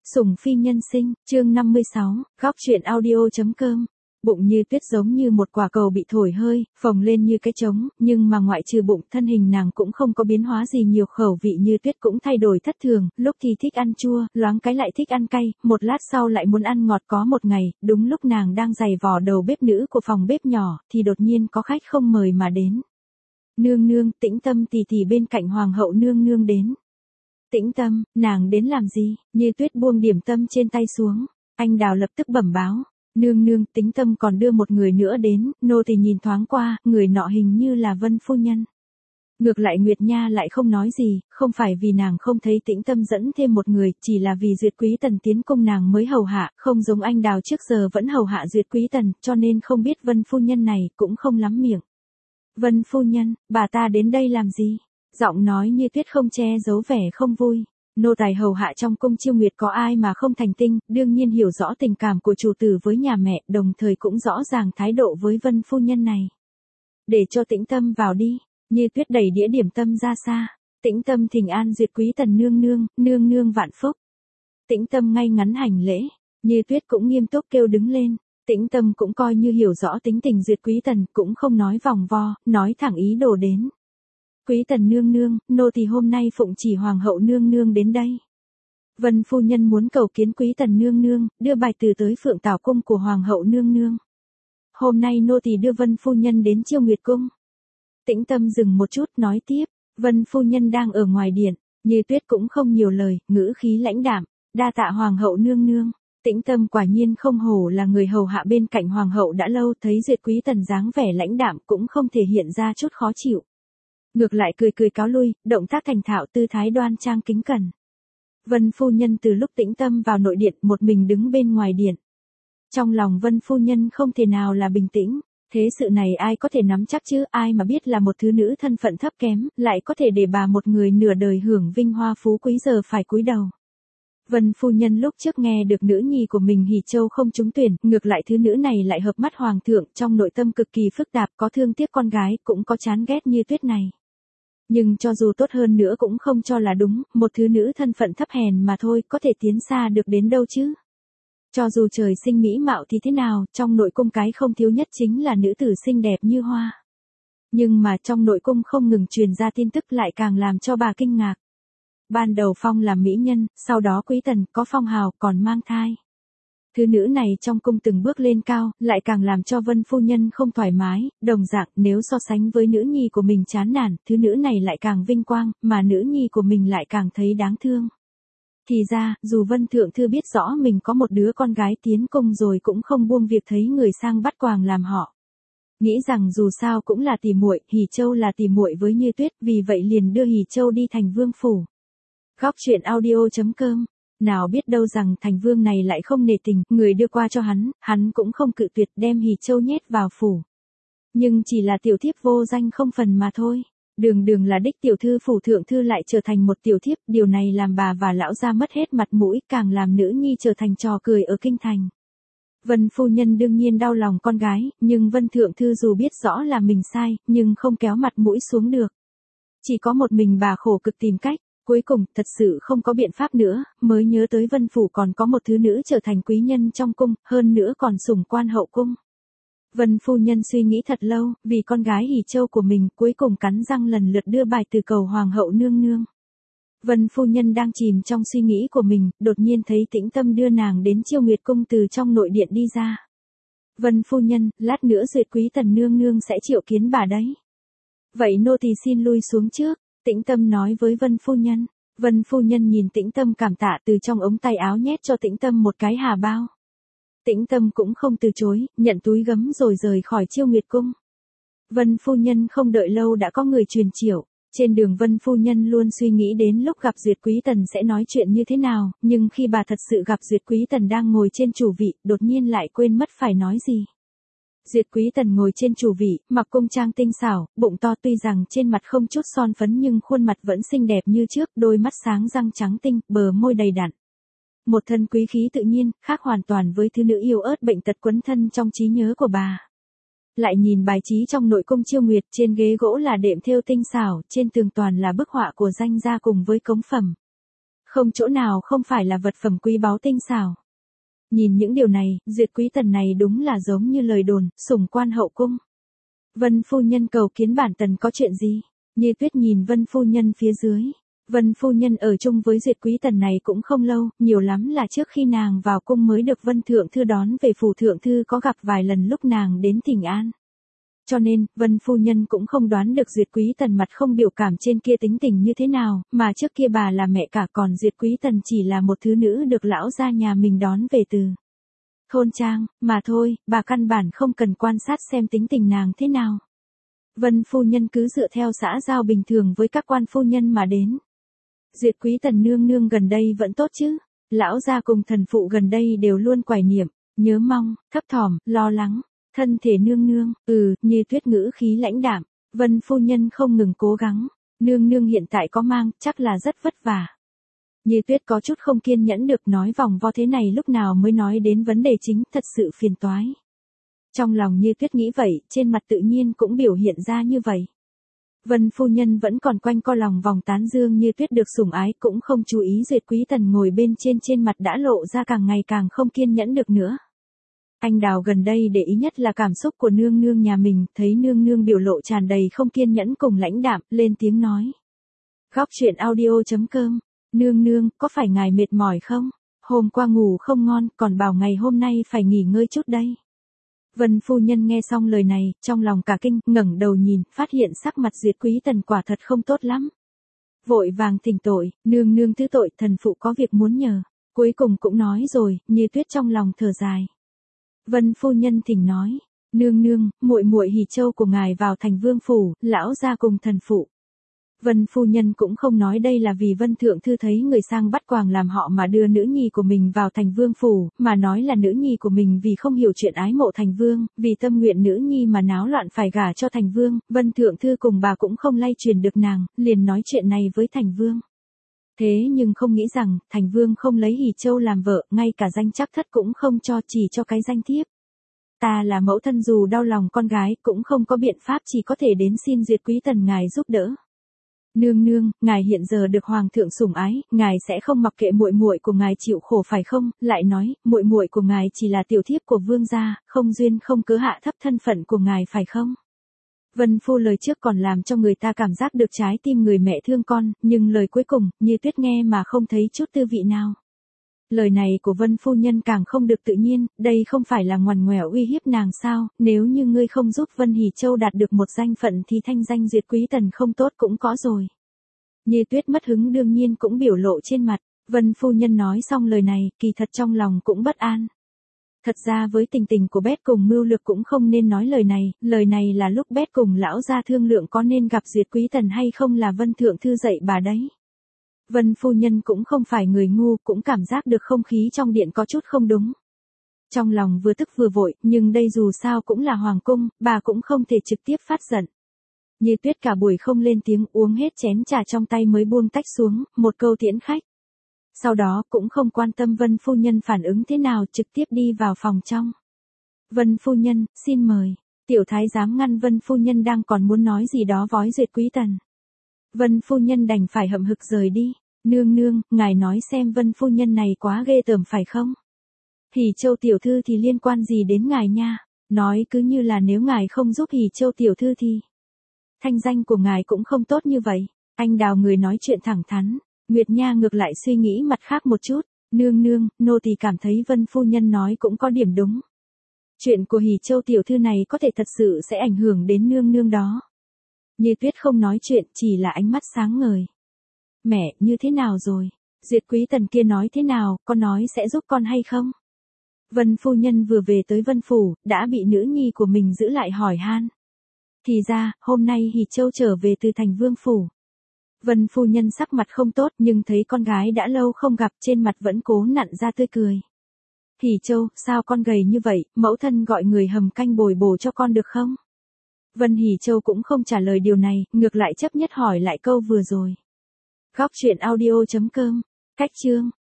Sủng phi nhân sinh, chương 56, góc truyện audio.com. Bụng Như Tuyết giống như một quả cầu bị thổi hơi, phồng lên như cái trống, nhưng mà ngoại trừ bụng, thân hình nàng cũng không có biến hóa gì nhiều, khẩu vị Như Tuyết cũng thay đổi thất thường, lúc thì thích ăn chua, loáng cái lại thích ăn cay, một lát sau lại muốn ăn ngọt. Có một ngày, đúng lúc nàng đang giày vò đầu bếp nữ của phòng bếp nhỏ, thì đột nhiên có khách không mời mà đến. Nương nương, Tĩnh Tâm tỷ tỷ bên cạnh hoàng hậu nương nương đến. Tĩnh Tâm, nàng đến làm gì? Như Tuyết buông điểm tâm trên tay xuống. Anh Đào lập tức bẩm báo. Nương nương, Tĩnh Tâm còn đưa một người nữa đến, nô tỳ nhìn thoáng qua, người nọ hình như là Vân phu nhân. Ngược lại Nguyệt Nha lại không nói gì, không phải vì nàng không thấy Tĩnh Tâm dẫn thêm một người, chỉ là vì Duyệt Quý Tần tiến cung nàng mới hầu hạ, không giống anh Đào trước giờ vẫn hầu hạ Duyệt Quý Tần, cho nên không biết Vân phu nhân này cũng không lắm miệng. Vân phu nhân, bà ta đến đây làm gì? Giọng nói Như Tuyết không che giấu vẻ không vui. Nô tài hầu hạ trong cung Chiêu Nguyệt có ai mà không thành tinh, đương nhiên hiểu rõ tình cảm của chủ tử với nhà mẹ, đồng thời cũng rõ ràng thái độ với Vân phu nhân này. Để cho Tĩnh Tâm vào đi. Như Tuyết đẩy đĩa điểm tâm ra xa. Tĩnh Tâm thỉnh an Duyệt Quý Tần nương nương, nương nương vạn phúc. Tĩnh Tâm ngay ngắn hành lễ. Như Tuyết cũng nghiêm túc kêu đứng lên. Tĩnh Tâm cũng coi như hiểu rõ tính tình Duyệt Quý Tần, cũng không nói vòng vo, nói thẳng ý đồ đến. Quý Tần nương nương, nô tỳ hôm nay phụng chỉ hoàng hậu nương nương đến đây. Vân phu nhân muốn cầu kiến Quý Tần nương nương, đưa bài từ tới Phượng Tảo cung của hoàng hậu nương nương. Hôm nay nô tỳ đưa Vân phu nhân đến Chiêu Nguyệt cung. Tĩnh Tâm dừng một chút nói tiếp, Vân phu nhân đang ở ngoài điện. Như Tuyết cũng không nhiều lời, ngữ khí lãnh đạm, đa tạ hoàng hậu nương nương. Tĩnh Tâm quả nhiên không hổ là người hầu hạ bên cạnh hoàng hậu đã lâu, thấy Duyệt Quý Tần dáng vẻ lãnh đạm cũng không thể hiện ra chút khó chịu. Ngược lại cười cười cáo lui, động tác thành thạo, tư thái đoan trang kính cẩn. Vân phu nhân từ lúc Tĩnh Tâm vào nội điện một mình đứng bên ngoài điện. Trong lòng Vân phu nhân không thể nào là bình tĩnh, thế sự này ai có thể nắm chắc chứ, ai mà biết là một thứ nữ thân phận thấp kém, lại có thể để bà một người nửa đời hưởng vinh hoa phú quý giờ phải cúi đầu. Vân phu nhân lúc trước nghe được nữ nhi của mình Hỉ Châu không trúng tuyển, ngược lại thứ nữ này lại hợp mắt hoàng thượng, trong nội tâm cực kỳ phức tạp, có thương tiếc con gái, cũng có chán ghét Như Tuyết này. Nhưng cho dù tốt hơn nữa cũng không cho là đúng, một thứ nữ thân phận thấp hèn mà thôi, có thể tiến xa được đến đâu chứ. Cho dù trời sinh mỹ mạo thì thế nào, trong nội cung cái không thiếu nhất chính là nữ tử xinh đẹp như hoa. Nhưng mà trong nội cung không ngừng truyền ra tin tức lại càng làm cho bà kinh ngạc. Ban đầu phong làm mỹ nhân, sau đó Quý Tần có phong hào còn mang thai. Thứ nữ này trong cung từng bước lên cao, lại càng làm cho Vân phu nhân không thoải mái, đồng dạng nếu so sánh với nữ nhi của mình chán nản, thứ nữ này lại càng vinh quang, mà nữ nhi của mình lại càng thấy đáng thương. Thì ra, dù Vân thượng thư biết rõ mình có một đứa con gái tiến cung rồi cũng không buông việc thấy người sang bắt quàng làm họ. Nghĩ rằng dù sao cũng là tỉ muội, Hỉ Châu là tỉ muội với Như Tuyết, vì vậy liền đưa Hỉ Châu đi thành vương phủ. Góc truyện audio.com. Nào biết đâu rằng thành vương này lại không nể tình, người đưa qua cho hắn cũng không cự tuyệt, đem Hỉ Châu nhét vào phủ. Nhưng chỉ là tiểu thiếp vô danh không phần mà thôi. Đường đường là đích tiểu thư phủ thượng thư lại trở thành một tiểu thiếp, điều này làm bà và lão gia mất hết mặt mũi, càng làm nữ nhi trở thành trò cười ở kinh thành. Vân phu nhân đương nhiên đau lòng con gái, nhưng Vân thượng thư dù biết rõ là mình sai, nhưng không kéo mặt mũi xuống được. Chỉ có một mình bà khổ cực tìm cách. Cuối cùng, thật sự không có biện pháp nữa, mới nhớ tới Vân phủ còn có một thứ nữ trở thành quý nhân trong cung, hơn nữa còn sủng quan hậu cung. Vân phu nhân suy nghĩ thật lâu, vì con gái Hỉ Châu của mình, cuối cùng cắn răng lần lượt đưa bài từ cầu hoàng hậu nương nương. Vân phu nhân đang chìm trong suy nghĩ của mình, đột nhiên thấy Tĩnh Tâm đưa nàng đến Chiêu Nguyệt cung từ trong nội điện đi ra. Vân phu nhân, lát nữa Duyệt Quý Tần nương nương sẽ triệu kiến bà đấy. Vậy nô tỳ xin lui xuống trước. Tĩnh Tâm nói với Vân phu nhân. Vân phu nhân nhìn Tĩnh Tâm cảm tạ, từ trong ống tay áo nhét cho Tĩnh Tâm một cái hà bao. Tĩnh Tâm cũng không từ chối, nhận túi gấm rồi rời khỏi Chiêu Nguyệt cung. Vân phu nhân không đợi lâu đã có người truyền chiểu. Trên đường Vân phu nhân luôn suy nghĩ đến lúc gặp Duyệt Quý Tần sẽ nói chuyện như thế nào, nhưng khi bà thật sự gặp Duyệt Quý Tần đang ngồi trên chủ vị, đột nhiên lại quên mất phải nói gì. Duyệt Quý Tần ngồi trên chủ vị, mặc cung trang tinh xảo, bụng to, tuy rằng trên mặt không chút son phấn nhưng khuôn mặt vẫn xinh đẹp như trước, đôi mắt sáng, răng trắng tinh, bờ môi đầy đặn. Một thân quý khí tự nhiên, khác hoàn toàn với thứ nữ yêu ớt bệnh tật quấn thân trong trí nhớ của bà. Lại nhìn bài trí trong nội cung Chiêu Nguyệt, trên ghế gỗ là đệm thêu tinh xảo, trên tường toàn là bức họa của danh gia cùng với cống phẩm. Không chỗ nào không phải là vật phẩm quý báu tinh xảo. Nhìn những điều này, Duyệt Quý Tần này đúng là giống như lời đồn, sủng quan hậu cung. Vân phu nhân cầu kiến bản tần có chuyện gì? Như Tuyết nhìn Vân phu nhân phía dưới. Vân phu nhân ở chung với Duyệt Quý Tần này cũng không lâu, nhiều lắm là trước khi nàng vào cung mới được Vân Thượng Thư đón về phủ Thượng Thư có gặp vài lần lúc nàng đến Thỉnh An. Cho nên, Vân phu nhân cũng không đoán được Duyệt Quý Tần mặt không biểu cảm trên kia tính tình như thế nào, mà trước kia bà là mẹ cả còn Duyệt Quý Tần chỉ là một thứ nữ được lão gia nhà mình đón về từ thôn trang, mà thôi, bà căn bản không cần quan sát xem tính tình nàng thế nào. Vân phu nhân cứ dựa theo xã giao bình thường với các quan phu nhân mà đến. Duyệt Quý Tần nương nương gần đây vẫn tốt chứ? Lão gia cùng thần phụ gần đây đều luôn quải niệm, nhớ mong, thấp thỏm, lo lắng. Thân thể nương nương, Như Tuyết ngữ khí lãnh đạm. Vân phu nhân không ngừng cố gắng. Nương nương hiện tại có mang, chắc là rất vất vả. Như Tuyết có chút không kiên nhẫn được nói vòng vo thế này lúc nào mới nói đến vấn đề chính, thật sự phiền toái. Trong lòng Như Tuyết nghĩ vậy, trên mặt tự nhiên cũng biểu hiện ra như vậy. Vân phu nhân vẫn còn quanh co lòng vòng tán dương Như Tuyết được sủng ái, cũng không chú ý Duyệt Quý Tần ngồi bên trên mặt đã lộ ra càng ngày càng không kiên nhẫn được nữa. Anh Đào gần đây để ý nhất là cảm xúc của nương nương nhà mình, thấy nương nương biểu lộ tràn đầy không kiên nhẫn cùng lãnh đạm, lên tiếng nói. Góc truyện audio.com, nương nương, có phải ngài mệt mỏi không? Hôm qua ngủ không ngon, còn bảo ngày hôm nay phải nghỉ ngơi chút đây. Vân phu nhân nghe xong lời này, trong lòng cả kinh, ngẩng đầu nhìn, phát hiện sắc mặt Duyệt Quý Tần quả thật không tốt lắm. Vội vàng thỉnh tội, nương nương thứ tội, thần phụ có việc muốn nhờ. Cuối cùng cũng nói rồi, Như Tuyết trong lòng thở dài. Vân phu nhân thỉnh nói, nương nương, muội muội Hỉ Châu của ngài vào thành vương phủ, lão gia cùng thần phụ. Vân phu nhân cũng không nói đây là vì Vân Thượng Thư thấy người sang bắt quàng làm họ mà đưa nữ nhi của mình vào thành vương phủ, mà nói là nữ nhi của mình vì không hiểu chuyện ái mộ thành vương, vì tâm nguyện nữ nhi mà náo loạn phải gả cho thành vương, Vân Thượng Thư cùng bà cũng không lay truyền được nàng, liền nói chuyện này với thành vương. Thế nhưng không nghĩ rằng, thành vương không lấy Hỉ Châu làm vợ, ngay cả danh chắc thất cũng không cho, chỉ cho cái danh thiếp. Ta là mẫu thân dù đau lòng con gái, cũng không có biện pháp, chỉ có thể đến xin Duyệt Quý Tần ngài giúp đỡ. Nương nương, ngài hiện giờ được hoàng thượng sủng ái, ngài sẽ không mặc kệ muội muội của ngài chịu khổ phải không? Lại nói, muội muội của ngài chỉ là tiểu thiếp của vương gia, không duyên không cớ hạ thấp thân phận của ngài phải không? Vân phu lời trước còn làm cho người ta cảm giác được trái tim người mẹ thương con, nhưng lời cuối cùng, Như Tuyết nghe mà không thấy chút tư vị nào. Lời này của Vân phu nhân càng không được tự nhiên, đây không phải là ngoằn ngoèo uy hiếp nàng sao? Nếu như ngươi không giúp Vân Hỉ Châu đạt được một danh phận thì thanh danh Duyệt Quý Tần không tốt cũng có rồi. Như Tuyết mất hứng đương nhiên cũng biểu lộ trên mặt. Vân phu nhân nói xong lời này, kỳ thật trong lòng cũng bất an. Thật ra với tình tình của Bét cùng Mưu Lược cũng không nên nói lời này là lúc Bét cùng lão gia thương lượng có nên gặp Duyệt Quý Tần hay không là Vân Thượng Thư dạy bà đấy. Vân phu nhân cũng không phải người ngu, cũng cảm giác được không khí trong điện có chút không đúng. Trong lòng vừa tức vừa vội, nhưng đây dù sao cũng là hoàng cung, bà cũng không thể trực tiếp phát giận. Như Tuyết cả buổi không lên tiếng, uống hết chén trà trong tay mới buông tách xuống, một câu tiễn khách. Sau đó cũng không quan tâm Vân phu nhân phản ứng thế nào, trực tiếp đi vào phòng trong. Vân phu nhân, xin mời. Tiểu thái giám ngăn Vân phu nhân đang còn muốn nói gì đó vói Duyệt Quý Tần. Vân phu nhân đành phải hậm hực rời đi. Nương nương, ngài nói xem Vân phu nhân này quá ghê tởm phải không? Hỉ Châu tiểu thư thì liên quan gì đến ngài nha? Nói cứ như là nếu ngài không giúp Hỉ Châu tiểu thư thì thanh danh của ngài cũng không tốt như vậy. Anh Đào người nói chuyện thẳng thắn. Nguyệt Nha ngược lại suy nghĩ mặt khác một chút. Nương nương, nô tỳ cảm thấy Vân phu nhân nói cũng có điểm đúng. Chuyện của Hỉ Châu tiểu thư này có thể thật sự sẽ ảnh hưởng đến nương nương đó. Như Tuyết không nói chuyện, chỉ là ánh mắt sáng ngời. Mẹ, như thế nào rồi? Duyệt Quý Tần kia nói thế nào, con nói sẽ giúp con hay không? Vân phu nhân vừa về tới Vân phủ, đã bị nữ nhi của mình giữ lại hỏi han. Thì ra, hôm nay Hỉ Châu trở về từ thành vương phủ. Vân phu nhân sắc mặt không tốt, nhưng thấy con gái đã lâu không gặp, trên mặt vẫn cố nặn ra tươi cười. Hỉ Châu, sao con gầy như vậy, mẫu thân gọi người hầm canh bồi bổ cho con được không? Vân Hỉ Châu cũng không trả lời điều này, ngược lại chấp nhất hỏi lại câu vừa rồi. Góc truyện audio.com, cách chương.